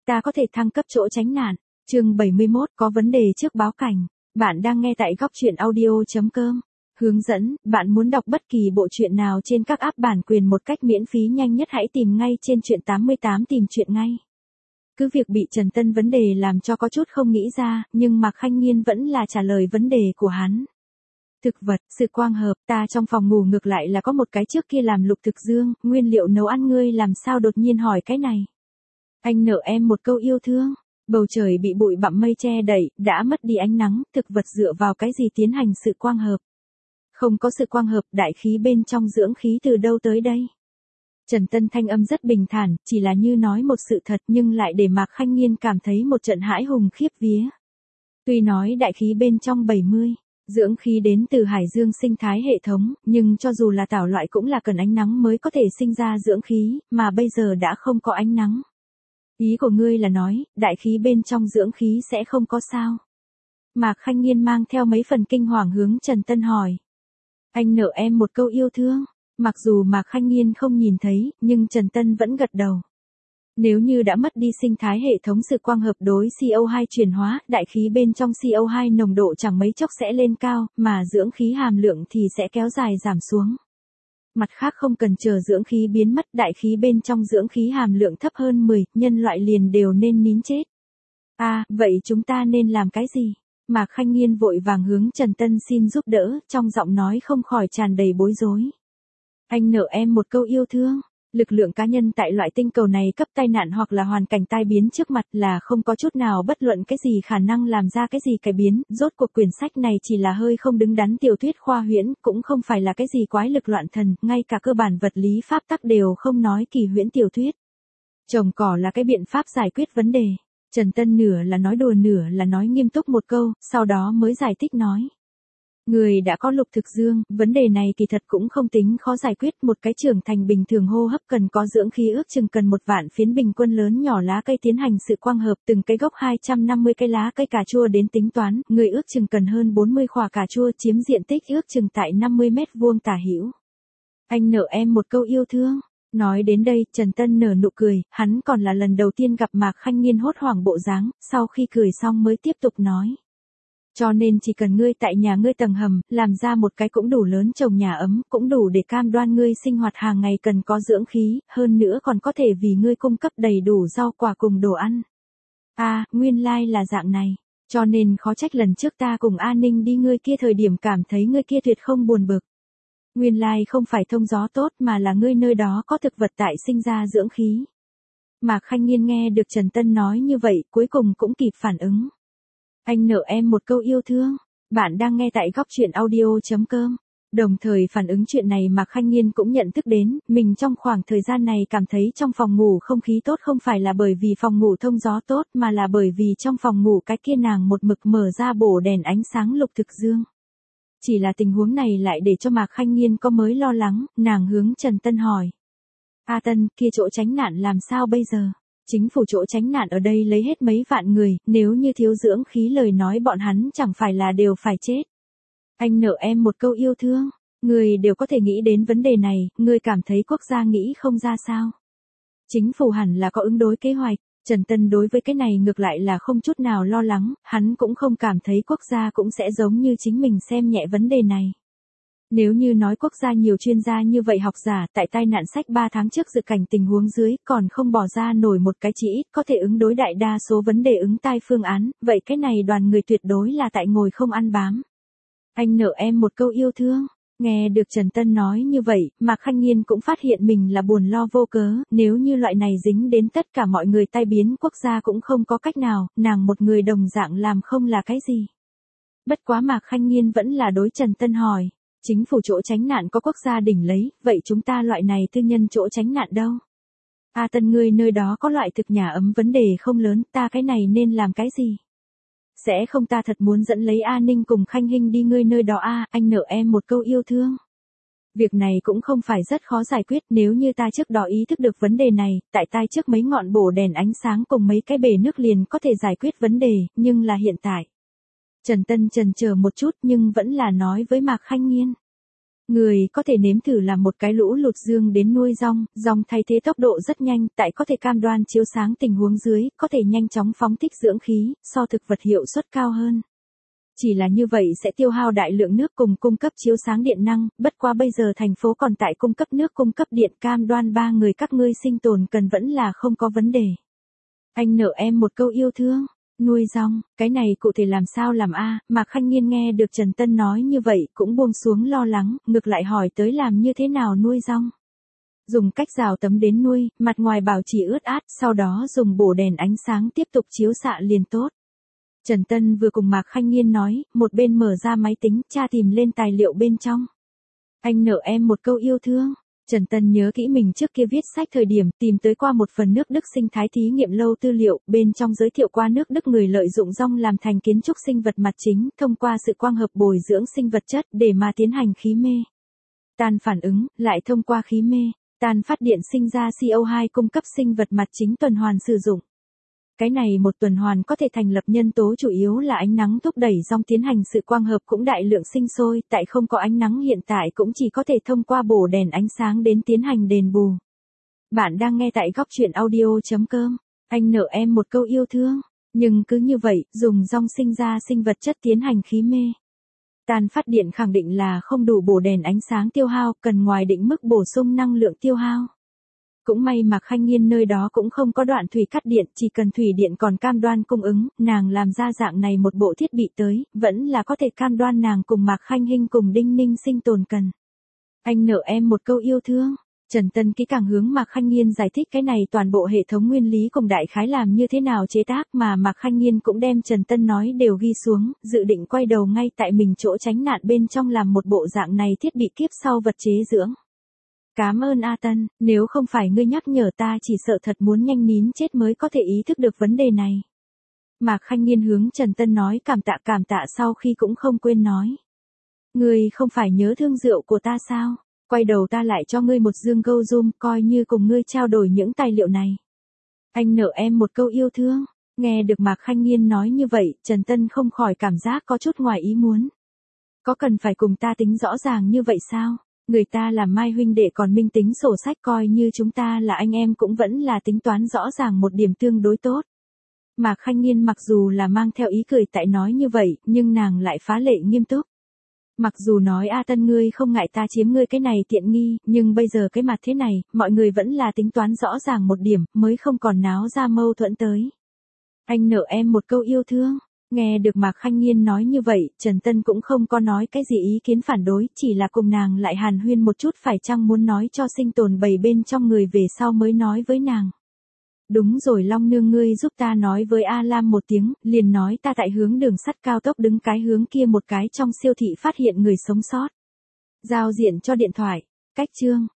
ta có thể thăng cấp chỗ tránh nạn. Chương 71 có vấn đề trước báo cảnh. Bạn đang nghe tại góc truyện audio.com. Hướng dẫn, bạn muốn đọc bất kỳ bộ truyện nào trên các app bản quyền một cách miễn phí nhanh nhất hãy tìm ngay trên truyện 88 tìm truyện ngay. Cứ việc bị Trần Tân vấn đề làm cho có chút không nghĩ ra, nhưng Mạc Khanh Nghiên vẫn là trả lời vấn đề của hắn. Thực vật, sự quang hợp, ta trong phòng ngủ ngược lại là có một cái trước kia làm lục thực dương, nguyên liệu nấu ăn ngươi làm sao đột nhiên hỏi cái này. Anh nợ em một câu yêu thương, bầu trời bị bụi bặm mây che đậy, đã mất đi ánh nắng, thực vật dựa vào cái gì tiến hành sự quang hợp. Không có sự quang hợp, đại khí bên trong dưỡng khí từ đâu tới đây. Trần Tân thanh âm rất bình thản, chỉ là như nói một sự thật nhưng lại để Mạc Khanh Nghiên cảm thấy một trận hãi hùng khiếp vía. Tuy nói đại khí bên trong 70, dưỡng khí đến từ hải dương sinh thái hệ thống, nhưng cho dù là tảo loại cũng là cần ánh nắng mới có thể sinh ra dưỡng khí, mà bây giờ đã không có ánh nắng. Ý của ngươi là nói, đại khí bên trong dưỡng khí sẽ không có sao. Mạc Khanh Nghiên mang theo mấy phần kinh hoàng hướng Trần Tân hỏi. Anh nợ em một câu yêu thương. Mặc dù Mạc Khanh Nghiên không nhìn thấy, nhưng Trần Tân vẫn gật đầu. Nếu như đã mất đi sinh thái hệ thống sự quang hợp đối CO2 chuyển hóa, đại khí bên trong CO2 nồng độ chẳng mấy chốc sẽ lên cao, mà dưỡng khí hàm lượng thì sẽ kéo dài giảm xuống. Mặt khác không cần chờ dưỡng khí biến mất, đại khí bên trong dưỡng khí hàm lượng thấp hơn 10, nhân loại liền đều nên nín chết. Vậy chúng ta nên làm cái gì? Mạc Khanh Nghiên vội vàng hướng Trần Tân xin giúp đỡ, trong giọng nói không khỏi tràn đầy bối rối. Anh nợ em một câu yêu thương. Lực lượng cá nhân tại loại tinh cầu này cấp tai nạn hoặc là hoàn cảnh tai biến trước mặt là không có chút nào bất luận cái gì khả năng làm ra cái gì cải biến, rốt cuộc quyển sách này chỉ là hơi không đứng đắn tiểu thuyết khoa huyễn, cũng không phải là cái gì quái lực loạn thần, ngay cả cơ bản vật lý pháp tắc đều không nói kỳ huyễn tiểu thuyết. Trồng cỏ là cái biện pháp giải quyết vấn đề. Trần Tân nửa là nói đùa nửa là nói nghiêm túc một câu, sau đó mới giải thích nói. Người đã có lục thực dương, vấn đề này kỳ thật cũng không tính khó giải quyết, một cái trưởng thành bình thường hô hấp cần có dưỡng khí ước chừng cần 1 vạn phiến bình quân lớn nhỏ lá cây tiến hành sự quang hợp, từng cái gốc 250 cây lá cây cà chua đến tính toán, người ước chừng cần hơn 40 khỏa cà chua chiếm diện tích ước chừng tại 50 mét vuông tả hữu. Anh nợ em một câu yêu thương. Nói đến đây, Trần Tân nở nụ cười, hắn còn là lần đầu tiên gặp Mạc Khanh Nghiên hốt hoảng bộ dáng, sau khi cười xong mới tiếp tục nói. Cho nên chỉ cần ngươi tại nhà ngươi tầng hầm, làm ra một cái cũng đủ lớn trồng nhà ấm, cũng đủ để cam đoan ngươi sinh hoạt hàng ngày cần có dưỡng khí, hơn nữa còn có thể vì ngươi cung cấp đầy đủ rau quả cùng đồ ăn. Nguyên lai là dạng này. Cho nên khó trách lần trước ta cùng A Ninh đi ngươi kia thời điểm cảm thấy ngươi kia tuyệt không buồn bực. Nguyên lai không phải thông gió tốt mà là ngươi nơi đó có thực vật tại sinh ra dưỡng khí. Mạc Khanh Nghiên nghe được Trần Tân nói như vậy, cuối cùng cũng kịp phản ứng. Anh nợ em một câu yêu thương. Bạn đang nghe tại góc truyện audio.com. Đồng thời phản ứng chuyện này Mạc Khanh Nghiên cũng nhận thức đến, mình trong khoảng thời gian này cảm thấy trong phòng ngủ không khí tốt không phải là bởi vì phòng ngủ thông gió tốt mà là bởi vì trong phòng ngủ cái kia nàng một mực mở ra bổ đèn ánh sáng lục thực dương. Chỉ là tình huống này lại để cho Mạc Khanh Nghiên có mới lo lắng, nàng hướng Trần Tân hỏi. Tân, kia chỗ tránh nạn làm sao bây giờ? Chính phủ chỗ tránh nạn ở đây lấy hết mấy vạn người, nếu như thiếu dưỡng khí lời nói bọn hắn chẳng phải là đều phải chết. Anh nợ em một câu yêu thương, người đều có thể nghĩ đến vấn đề này, người cảm thấy quốc gia nghĩ không ra sao? Chính phủ hẳn là có ứng đối kế hoạch. Trần Tân đối với cái này ngược lại là không chút nào lo lắng, hắn cũng không cảm thấy quốc gia cũng sẽ giống như chính mình xem nhẹ vấn đề này. Nếu như nói quốc gia nhiều chuyên gia như vậy học giả tại tai nạn sách 3 tháng trước dự cảnh tình huống dưới còn không bỏ ra nổi một cái chỉ ít có thể ứng đối đại đa số vấn đề ứng tai phương án, vậy cái này đoàn người tuyệt đối là tại ngồi không ăn bám. Anh nợ em một câu yêu thương. Nghe được Trần Tân nói như vậy, Mạc Khanh Nghiên cũng phát hiện mình là buồn lo vô cớ, nếu như loại này dính đến tất cả mọi người tai biến quốc gia cũng không có cách nào, nàng một người đồng dạng làm không là cái gì. Bất quá Mạc Khanh Nghiên vẫn là đối Trần Tân hỏi, chính phủ chỗ tránh nạn có quốc gia đỉnh lấy, vậy chúng ta loại này tư nhân chỗ tránh nạn đâu? Tân ngươi nơi đó có loại thực nhà ấm vấn đề không lớn, ta cái này nên làm cái gì? Sẽ không ta thật muốn dẫn lấy A Ninh cùng Khanh Hinh đi ngươi nơi đó anh nợ em một câu yêu thương. Việc này cũng không phải rất khó giải quyết nếu như ta trước đó ý thức được vấn đề này, tại tai trước mấy ngọn bổ đèn ánh sáng cùng mấy cái bể nước liền có thể giải quyết vấn đề, nhưng là hiện tại. Trần Tân chần chờ một chút nhưng vẫn là nói với Mạc Khanh Nghiên. Người có thể nếm thử làm một cái lũ lụt dương đến nuôi rong, rong thay thế tốc độ rất nhanh, tại có thể cam đoan chiếu sáng tình huống dưới, có thể nhanh chóng phóng thích dưỡng khí, so thực vật hiệu suất cao hơn. Chỉ là như vậy sẽ tiêu hao đại lượng nước cùng cung cấp chiếu sáng điện năng, bất quá bây giờ thành phố còn tại cung cấp nước cung cấp điện, cam đoan 3 người các ngươi sinh tồn cần vẫn là không có vấn đề. Anh nợ em một câu yêu thương. Nuôi rong, cái này cụ thể làm sao làm a? Mạc Khanh Nghiên nghe được Trần Tân nói như vậy cũng buông xuống lo lắng, ngược lại hỏi tới làm như thế nào nuôi rong. Dùng cách rào tấm đến nuôi, mặt ngoài bảo trì ướt át, sau đó dùng bổ đèn ánh sáng tiếp tục chiếu xạ liền tốt. Trần Tân vừa cùng Mạc Khanh Nghiên nói, một bên mở ra máy tính, tra tìm lên tài liệu bên trong. Anh nợ em một câu yêu thương. Trần Tân nhớ kỹ mình trước kia viết sách thời điểm tìm tới qua một phần nước Đức sinh thái thí nghiệm lâu tư liệu, bên trong giới thiệu qua nước Đức người lợi dụng rong làm thành kiến trúc sinh vật mặt chính, thông qua sự quang hợp bồi dưỡng sinh vật chất để mà tiến hành khí mê tan phản ứng, lại thông qua khí mê tan phát điện sinh ra CO2 cung cấp sinh vật mặt chính tuần hoàn sử dụng. Cái này một tuần hoàn có thể thành lập nhân tố chủ yếu là ánh nắng thúc đẩy rong tiến hành sự quang hợp cũng đại lượng sinh sôi, tại không có ánh nắng hiện tại cũng chỉ có thể thông qua bổ đèn ánh sáng đến tiến hành đền bù. Bạn đang nghe tại góc truyện audio.com. Anh nợ em một câu yêu thương. Nhưng cứ như vậy, dùng rong sinh ra sinh vật chất tiến hành khí mê tan phát điện khẳng định là không đủ bổ đèn ánh sáng tiêu hao, cần ngoài định mức bổ sung năng lượng tiêu hao. Cũng may Mạc Khanh Nghiên nơi đó cũng không có đoạn thủy cắt điện, chỉ cần thủy điện còn cam đoan cung ứng, nàng làm ra dạng này một bộ thiết bị tới, vẫn là có thể cam đoan nàng cùng Mạc Khanh Hinh cùng Đinh Ninh sinh tồn cần. Anh nợ em một câu yêu thương. Trần Tân kỹ càng hướng Mạc Khanh Nghiên giải thích cái này toàn bộ hệ thống nguyên lý cùng đại khái làm như thế nào chế tác, mà Mạc Khanh Nghiên cũng đem Trần Tân nói đều ghi xuống, dự định quay đầu ngay tại mình chỗ tránh nạn bên trong làm một bộ dạng này thiết bị kiếp sau vật chế dưỡng. Cảm ơn A Tân, nếu không phải ngươi nhắc nhở ta chỉ sợ thật muốn nhanh nín chết mới có thể ý thức được vấn đề này. Mạc Khanh Nghiên hướng Trần Tân nói cảm tạ sau khi cũng không quên nói. Ngươi không phải nhớ thương rượu của ta sao? Quay đầu ta lại cho ngươi một dương gâu zoom, coi như cùng ngươi trao đổi những tài liệu này. Anh nợ em một câu yêu thương. Nghe được Mạc Khanh Nghiên nói như vậy, Trần Tân không khỏi cảm giác có chút ngoài ý muốn. Có cần phải cùng ta tính rõ ràng như vậy sao? Người ta là Mai huynh đệ còn minh tính sổ sách, coi như chúng ta là anh em cũng vẫn là tính toán rõ ràng một điểm tương đối tốt. Mạc Khanh Nghiên mặc dù là mang theo ý cười tại nói như vậy, nhưng nàng lại phá lệ nghiêm túc. Mặc dù nói A Tân ngươi không ngại ta chiếm ngươi cái này tiện nghi, nhưng bây giờ cái mặt thế này, mọi người vẫn là tính toán rõ ràng một điểm, mới không còn náo ra mâu thuẫn tới. Anh nợ em một câu yêu thương. Nghe được Mạc Khanh Nghiên nói như vậy, Trần Tân cũng không có nói cái gì ý kiến phản đối, chỉ là cùng nàng lại hàn huyên một chút phải chăng muốn nói cho sinh tồn bầy bên trong người về sau mới nói với nàng. Đúng rồi Long Nương ngươi giúp ta nói với A Lam một tiếng, liền nói ta tại hướng đường sắt cao tốc đứng cái hướng kia một cái trong siêu thị phát hiện người sống sót. Giao diện cho điện thoại. Cách chương.